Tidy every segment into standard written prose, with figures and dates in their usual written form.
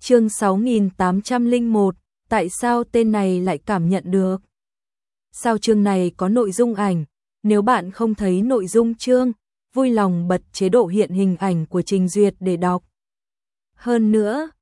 Chương 6801, tại sao tên này lại cảm nhận được? Sao chương này có nội dung ảnh? Nếu bạn không thấy nội dung chương, vui lòng bật chế độ hiện hình ảnh của trình duyệt để đọc. Hơn nữa,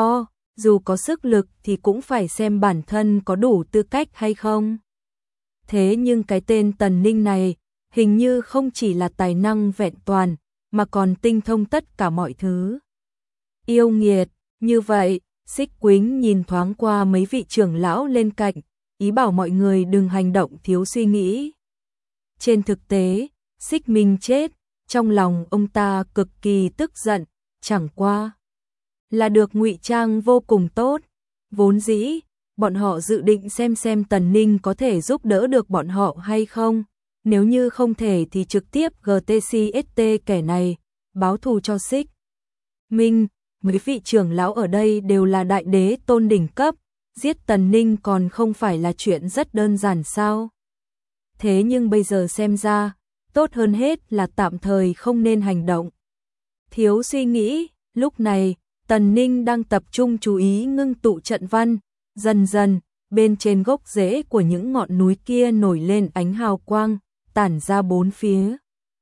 dù có sức lực thì cũng phải xem bản thân có đủ tư cách hay không. Thế nhưng cái tên Tần Ninh này, hình như không chỉ là tài năng vẹn toàn, mà còn tinh thông tất cả mọi thứ. Yêu nghiệt, như vậy, Xích Quýnh nhìn thoáng qua mấy vị trưởng lão lên cạnh, ý bảo mọi người đừng hành động thiếu suy nghĩ. Trên thực tế, Xích Minh chết, trong lòng ông ta cực kỳ tức giận, chẳng qua là được ngụy trang vô cùng tốt. Vốn dĩ, bọn họ dự định xem Tần Ninh có thể giúp đỡ được bọn họ hay không. Nếu như không thể thì trực tiếp GTCST kẻ này, báo thù cho Xích Minh. Mấy vị trưởng lão ở đây đều là đại đế tôn đỉnh cấp, giết Tần Ninh còn không phải là chuyện rất đơn giản sao? Thế nhưng bây giờ xem ra, tốt hơn hết là tạm thời không nên hành động. Thiếu suy nghĩ, lúc này, Tần Ninh đang tập trung chú ý ngưng tụ trận văn, dần dần, bên trên gốc rễ của những ngọn núi kia nổi lên ánh hào quang, tản ra bốn phía.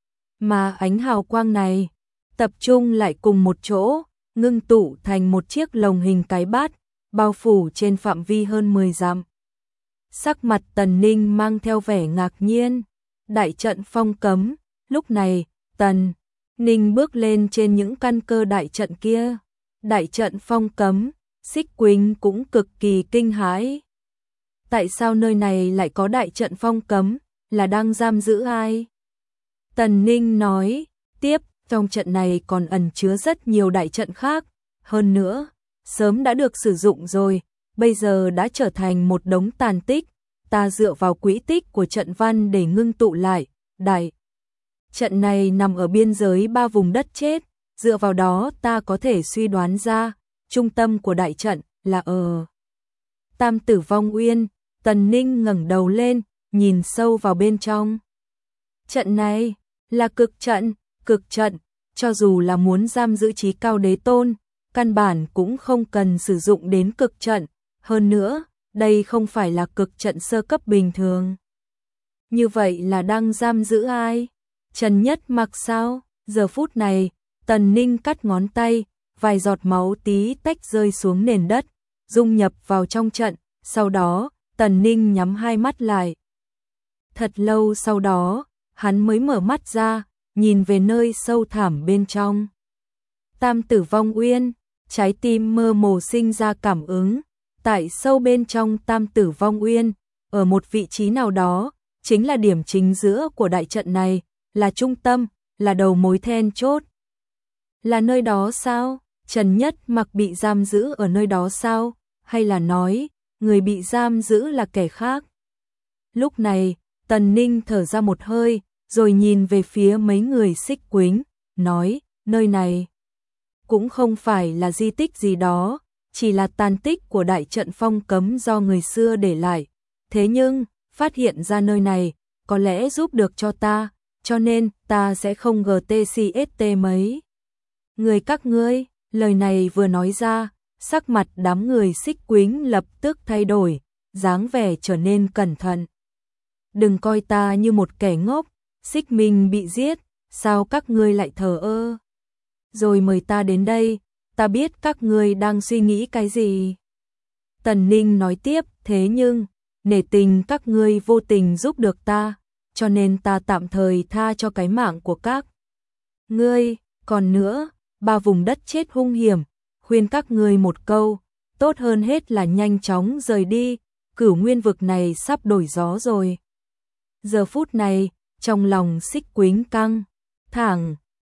Mà ánh hào quang này, tập trung lại cùng một chỗ, ngưng tụ thành một chiếc lồng hình cái bát, bao phủ trên phạm vi hơn 10 dặm. Sắc mặt Tần Ninh mang theo vẻ ngạc nhiên, đại trận phong cấm, lúc này, Tần Ninh bước lên trên những căn cơ đại trận kia. Đại trận phong cấm, Xích Quýnh cũng cực kỳ kinh hãi. Tại sao nơi này lại có đại trận phong cấm, là đang giam giữ ai? Tần Ninh nói, tiếp, trong trận này còn ẩn chứa rất nhiều đại trận khác, hơn nữa, sớm đã được sử dụng rồi, bây giờ đã trở thành một đống tàn tích, ta dựa vào quỹ tích của trận văn để ngưng tụ lại, đại trận này nằm ở biên giới 3 vùng đất chết, dựa vào đó ta có thể suy đoán ra, trung tâm của đại trận là ở Tam Tử Vong Uyên. Tần Ninh ngẩng đầu lên, nhìn sâu vào bên trong. Trận này là cực trận, cho dù là muốn giam giữ chí cao đế tôn, căn bản cũng không cần sử dụng đến cực trận, hơn nữa, đây không phải là cực trận sơ cấp bình thường. Như vậy là đang giam giữ ai? Trần Nhất Mặc sao? Giờ phút này, Tần Ninh cắt ngón tay, vài giọt máu tí tách rơi xuống nền đất, dung nhập vào trong trận, sau đó, Tần Ninh nhắm hai mắt lại. Thật lâu sau đó, hắn mới mở mắt ra, nhìn về nơi sâu thẳm bên trong. Tam Tử Vong Uyên, trái tim mơ hồ sinh ra cảm ứng, tại sâu bên trong Tam Tử Vong Uyên, ở một vị trí nào đó, chính là điểm chính giữa của đại trận này, là trung tâm, là đầu mối then chốt. Là nơi đó sao? Trần Nhất Mặc bị giam giữ ở nơi đó sao? Hay là nói, người bị giam giữ là kẻ khác? Lúc này, Tần Ninh thở ra một hơi, rồi nhìn về phía mấy người Xích Quýnh, nói, nơi này cũng không phải là di tích gì đó, chỉ là tàn tích của đại trận phong cấm do người xưa để lại. Thế nhưng, phát hiện ra nơi này, có lẽ giúp được cho ta, cho nên ta sẽ không GTCST mấy. Người các ngươi, lời này vừa nói ra, sắc mặt đám người Xích Quýnh lập tức thay đổi, dáng vẻ trở nên cẩn thận. Đừng coi ta như một kẻ ngốc, Xích Minh bị giết, sao các ngươi lại thờ ơ? Rồi mời ta đến đây, ta biết các ngươi đang suy nghĩ cái gì. Tần Ninh nói tiếp, thế nhưng, nể tình các ngươi vô tình giúp được ta, cho nên ta tạm thời tha cho cái mạng của các ngươi. Còn nữa, 3 vùng đất chết hung hiểm, khuyên các ngươi một câu, tốt hơn hết là nhanh chóng rời đi, Cửu Nguyên vực này sắp đổi gió rồi. Giờ phút này, trong lòng Xích Quýnh căng thẳng,